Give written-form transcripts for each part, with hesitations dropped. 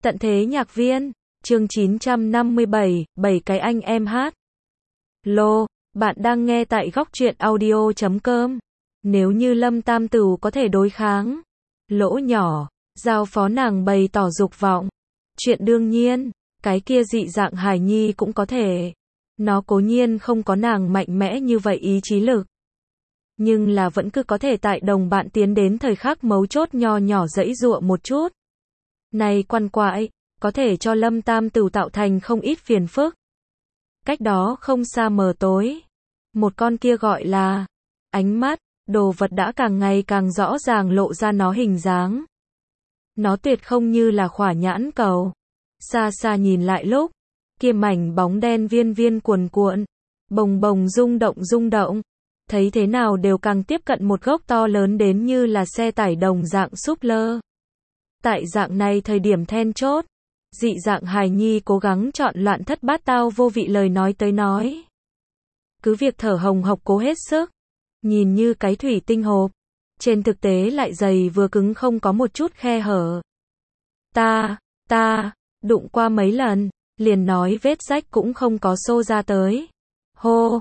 Tận thế nhạc viên, chương 957, 7 cái anh em hát. Lô, bạn đang nghe tại góc truyện audio.com. Nếu như Lâm Tam Tửu có thể đối kháng Lỗ Nhỏ, giao phó nàng bày tỏ dục vọng. Chuyện đương nhiên, cái kia dị dạng hài nhi cũng có thể. Nó cố nhiên không có nàng mạnh mẽ như vậy ý chí lực. Nhưng là vẫn cứ có thể tại đồng bạn tiến đến thời khắc mấu chốt nho nhỏ giãy giụa một chút. Này quằn quại, có thể cho Lâm Tam Tửu tạo thành không ít phiền phức. Cách đó không xa mờ tối. Một con kia gọi là ánh mắt, đồ vật đã càng ngày càng rõ ràng lộ ra nó hình dáng. Nó tuyệt không như là khỏa nhãn cầu. Xa xa nhìn lại lúc, kia mảnh bóng đen viên viên cuồn cuộn, bồng bồng rung động. Thấy thế nào đều càng tiếp cận một gốc to lớn đến như là xe tải đồng dạng súp lơ. Tại dạng này thời điểm then chốt, dị dạng hài nhi cố gắng chọn loạn thất bát tao vô vị lời nói tới nói. Cứ việc thở hồng hộc cố hết sức, nhìn như cái thủy tinh hộp, trên thực tế lại dày vừa cứng không có một chút khe hở. Ta, đụng qua mấy lần, liền nói vết rách cũng không có xô ra tới. Hô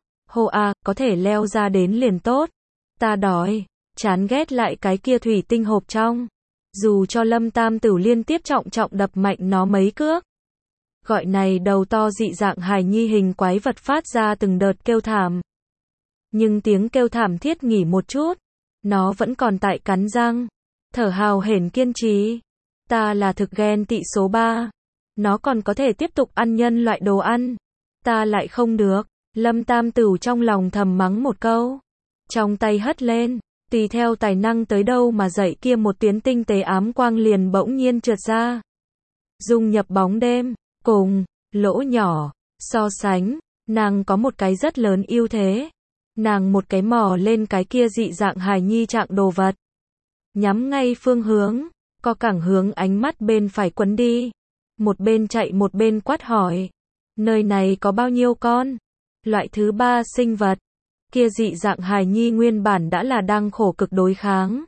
có thể leo ra đến liền tốt. Ta đói, chán ghét lại cái kia thủy tinh hộp trong. Dù cho Lâm Tam Tửu liên tiếp trọng đập mạnh nó mấy cước. Gọi này đầu to dị dạng hài nhi hình quái vật phát ra từng đợt kêu thảm. Nhưng tiếng kêu thảm thiết nghỉ một chút. Nó vẫn còn tại cắn răng. Thở hào hển kiên trì. Ta là thực ghen tị số 3. Nó còn có thể tiếp tục ăn nhân loại đồ ăn. Ta lại không được. Lâm Tam Tửu trong lòng thầm mắng một câu. Trong tay hất lên. Tùy theo tài năng tới đâu mà dậy kia một tiếng tinh tế ám quang liền bỗng nhiên trượt ra. Dung nhập bóng đêm, cùng Lỗ Nhỏ so sánh, nàng có một cái rất lớn ưu thế. Nàng một cái mò lên cái kia dị dạng hài nhi trạng đồ vật. Nhắm ngay phương hướng, co cẳng hướng ánh mắt bên phải quấn đi. Một bên chạy một bên quát hỏi. Nơi này có bao nhiêu con? Loại thứ 3 sinh vật. Kia dị dạng hài nhi nguyên bản đã là đang khổ cực đối kháng.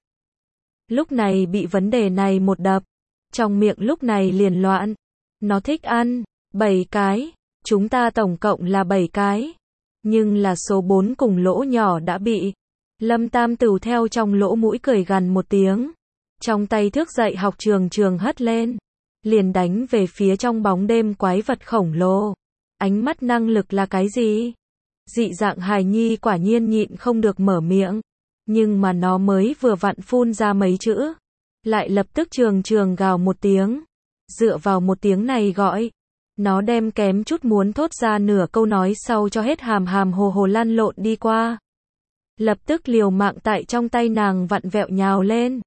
Lúc này bị vấn đề này một đập. Trong miệng lúc này liền loạn. Nó thích ăn 7 cái. Chúng ta tổng cộng là 7 cái. Nhưng là số 4 cùng Lỗ Nhỏ đã bị. Lâm Tam Tửu theo trong lỗ mũi cười gằn một tiếng. Trong tay thước dạy học trường hất lên. Liền đánh về phía trong bóng đêm quái vật khổng lồ. Ánh mắt năng lực là cái gì? Dị dạng hài nhi quả nhiên nhịn không được mở miệng. Nhưng mà nó mới vừa vặn phun ra mấy chữ. Lại lập tức trường gào một tiếng. Dựa vào một tiếng này gọi. Nó đem kém chút muốn thốt ra nửa câu nói sau cho hết hàm hồ lăn lộn đi qua. Lập tức liều mạng tại trong tay nàng vặn vẹo nhào lên.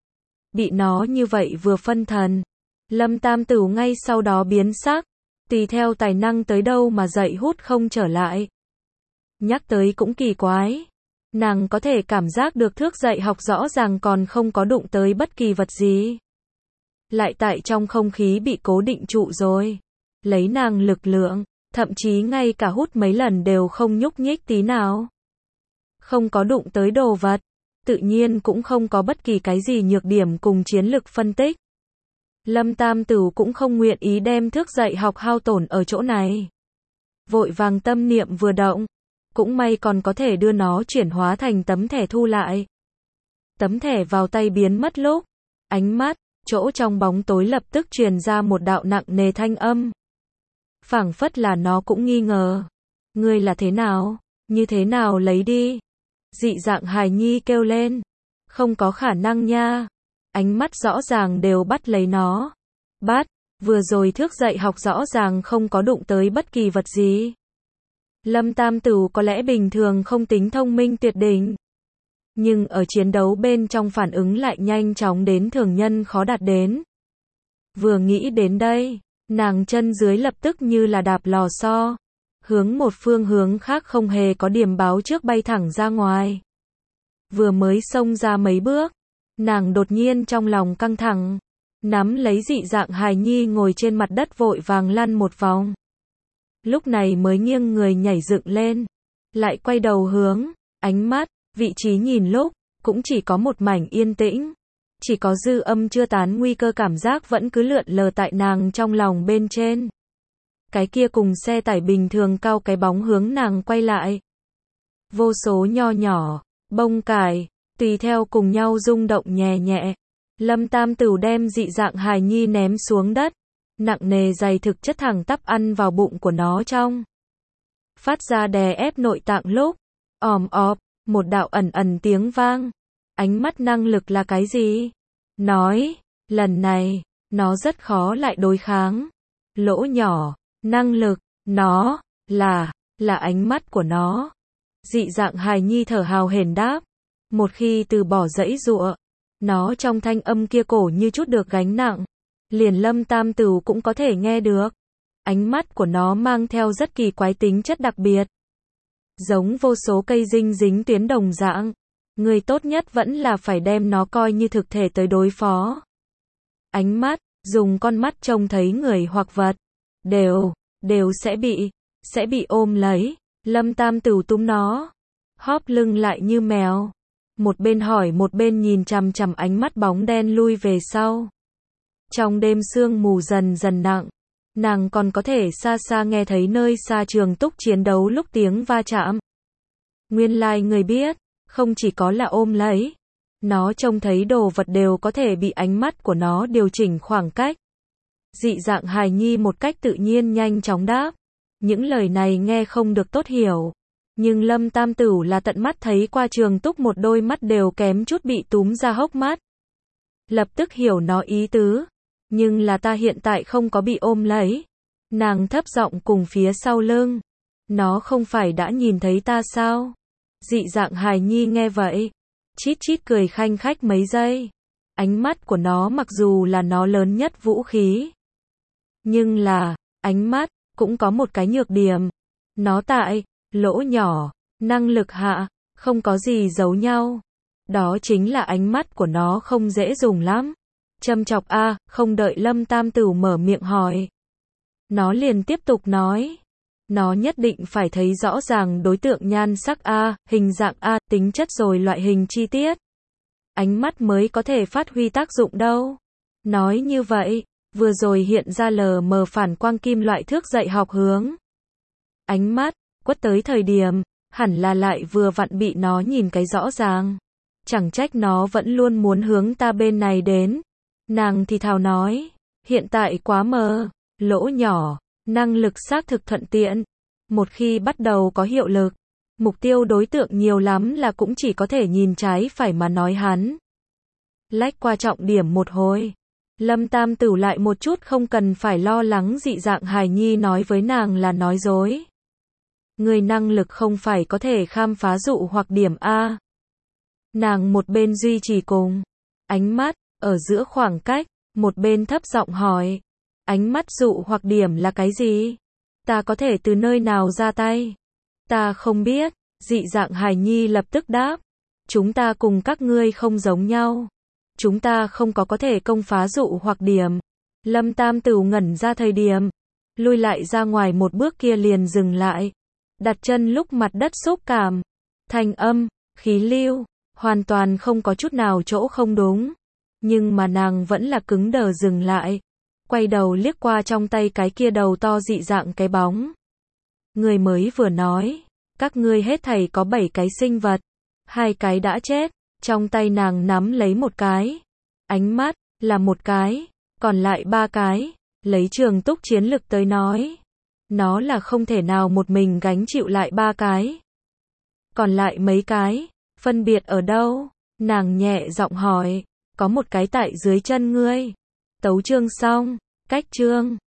Bị nó như vậy vừa phân thần. Lâm Tam Tửu ngay sau đó biến sắc. Tùy theo tài năng tới đâu mà dậy hút không trở lại. Nhắc tới cũng kỳ quái. Nàng có thể cảm giác được thước dạy học rõ ràng còn không có đụng tới bất kỳ vật gì. Lại tại trong không khí bị cố định trụ rồi. Lấy nàng lực lượng, thậm chí ngay cả hút mấy lần đều không nhúc nhích tí nào. Không có đụng tới đồ vật. Tự nhiên cũng không có bất kỳ cái gì nhược điểm cùng chiến lực phân tích. Lâm Tam Tửu cũng không nguyện ý đem thước dạy học hao tổn ở chỗ này. Vội vàng tâm niệm vừa động. Cũng may còn có thể đưa nó chuyển hóa thành tấm thẻ thu lại. Tấm thẻ vào tay biến mất lúc. Ánh mắt, chỗ trong bóng tối lập tức truyền ra một đạo nặng nề thanh âm. Phảng phất là nó cũng nghi ngờ. Ngươi là thế nào? Như thế nào lấy đi? Dị dạng hài nhi kêu lên. Không có khả năng nha. Ánh mắt rõ ràng đều bắt lấy nó. Bắt, vừa rồi thước dạy học rõ ràng không có đụng tới bất kỳ vật gì. Lâm Tam Tửu có lẽ bình thường không tính thông minh tuyệt đỉnh. Nhưng ở chiến đấu bên trong phản ứng lại nhanh chóng đến thường nhân khó đạt đến. Vừa nghĩ đến đây, nàng chân dưới lập tức như là đạp lò xo. Hướng một phương hướng khác không hề có điểm báo trước bay thẳng ra ngoài. Vừa mới xông ra mấy bước. Nàng đột nhiên trong lòng căng thẳng. Nắm lấy dị dạng hài nhi ngồi trên mặt đất vội vàng lăn một vòng. Lúc này mới nghiêng người nhảy dựng lên. Lại quay đầu hướng, ánh mắt, vị trí nhìn lúc, cũng chỉ có một mảnh yên tĩnh. chỉ có dư âm chưa tán, nguy cơ cảm giác vẫn cứ lượn lờ tại nàng trong lòng bên trên. Cái kia cùng xe tải bình thường cao cái bóng hướng nàng quay lại. Vô số nho nhỏ, bông cải, tùy theo cùng nhau rung động nhẹ nhẹ. Lâm Tam Tửu đem dị dạng hài nhi ném xuống đất. Nặng nề dày thực chất thẳng tắp ăn vào bụng của nó trong. Phát ra đè ép nội tạng lúc. Òm ọp, một đạo ẩn ẩn tiếng vang. Ánh mắt năng lực là cái gì? Nói, lần này, nó rất khó lại đối kháng. Lỗ nhỏ, năng lực, nó, là ánh mắt của nó. Dị dạng hài nhi thở hào hển đáp. Một khi từ bỏ giãy giụa, nó trong thanh âm kia cổ như chút được gánh nặng. Liền Lâm Tam Tửu cũng có thể nghe được. Ánh mắt của nó mang theo rất kỳ quái tính chất đặc biệt. Giống vô số cây dinh dính tuyến đồng dạng. Người tốt nhất vẫn là phải đem nó coi như thực thể tới đối phó. Ánh mắt, dùng con mắt trông thấy người hoặc vật. Đều sẽ bị ôm lấy. Lâm Tam Tửu túm nó. Hóp lưng lại như mèo. Một bên hỏi một bên nhìn chằm chằm ánh mắt bóng đen lui về sau. Trong đêm sương mù dần dần nặng, nàng còn có thể xa xa nghe thấy nơi xa trường túc chiến đấu lúc tiếng va chạm. Nguyên lai người biết, không chỉ có là ôm lấy, nó trông thấy đồ vật đều có thể bị ánh mắt của nó điều chỉnh khoảng cách. Dị dạng hài nhi một cách tự nhiên nhanh chóng đáp. Những lời này nghe không được tốt hiểu. Nhưng Lâm Tam Tửu là tận mắt thấy qua trường túc một đôi mắt đều kém chút bị túm ra hốc mắt. Lập tức hiểu nó ý tứ. Nhưng là ta hiện tại không có bị ôm lấy. Nàng thấp giọng cùng phía sau lưng. Nó không phải đã nhìn thấy ta sao? Dị dạng hài nhi nghe vậy. Chít chít cười khanh khách mấy giây. Ánh mắt của nó mặc dù là nó lớn nhất vũ khí. Nhưng là, ánh mắt, cũng có một cái nhược điểm. Nó tại, lỗ nhỏ, năng lực hạ, không có gì giấu nhau. Đó chính là ánh mắt của nó không dễ dùng lắm. Châm chọc a, không đợi Lâm Tam Tửu mở miệng hỏi. Nó liền tiếp tục nói. Nó nhất định phải thấy rõ ràng đối tượng nhan sắc a, hình dạng a, tính chất rồi loại hình chi tiết. Ánh mắt mới có thể phát huy tác dụng đâu. Nói như vậy, vừa rồi hiện ra lờ mờ phản quang kim loại thước dạy học hướng. Ánh mắt, quất tới thời điểm, hẳn là lại vừa vặn bị nó nhìn cái rõ ràng. Chẳng trách nó vẫn luôn muốn hướng ta bên này đến. Nàng thì thào nói, hiện tại quá mờ, lỗ nhỏ, năng lực xác thực thuận tiện. Một khi bắt đầu có hiệu lực, mục tiêu đối tượng nhiều lắm là cũng chỉ có thể nhìn trái phải mà nói hắn. Lách qua trọng điểm một hồi. Lâm Tam Tửu lại một chút không cần phải lo lắng dị dạng hài nhi nói với nàng là nói dối. Người năng lực không phải có thể khám phá dụ hoặc điểm A. Nàng một bên duy trì cùng. Ánh mắt, ở giữa khoảng cách, một bên thấp giọng hỏi. Ánh mắt dụ hoặc điểm là cái gì? Ta có thể từ nơi nào ra tay? Ta không biết, dị dạng hài nhi lập tức đáp. Chúng ta cùng các ngươi không giống nhau. Chúng ta không có thể công phá dụ hoặc điểm. Lâm Tam Tửu ngẩn ra thời điểm. Lui lại ra ngoài một bước kia liền dừng lại. Đặt chân lúc mặt đất xúc cảm. Thanh âm, khí lưu, hoàn toàn không có chút nào chỗ không đúng. Nhưng mà nàng vẫn là cứng đờ dừng lại. Quay đầu liếc qua trong tay cái kia đầu to dị dạng cái bóng. Người mới vừa nói. Các ngươi hết thảy có 7 cái sinh vật. 2 cái đã chết. Trong tay nàng nắm lấy một cái. Ánh mắt, là một cái. Còn lại 3 cái. Lấy trường túc chiến lực tới nói. Nó là không thể nào một mình gánh chịu lại 3 cái. Còn lại mấy cái. Phân biệt ở đâu? Nàng nhẹ giọng hỏi. Có một cái tại dưới chân ngươi. Tấu chương xong. Cách chương.